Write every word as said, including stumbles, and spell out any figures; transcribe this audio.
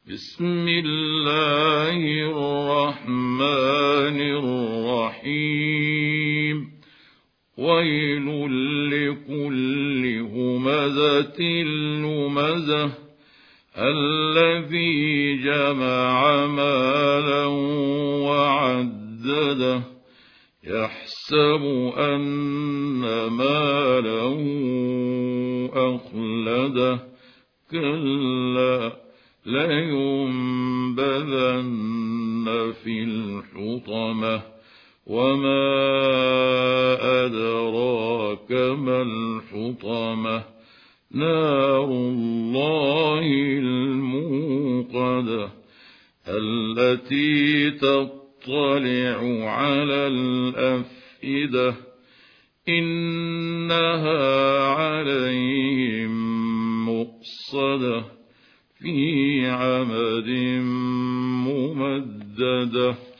بسم الله الرحمن الرحيم ويل لكل همزة لمزة الذي جمع مالا وعدده يحسب أن ماله أخلده كلا لينبذن في الحطمة وما أدراك ما الحطمة نار الله الموقدة التي تطلع على الأفئدة إنها عليهم مؤصدة في عمد ممددة.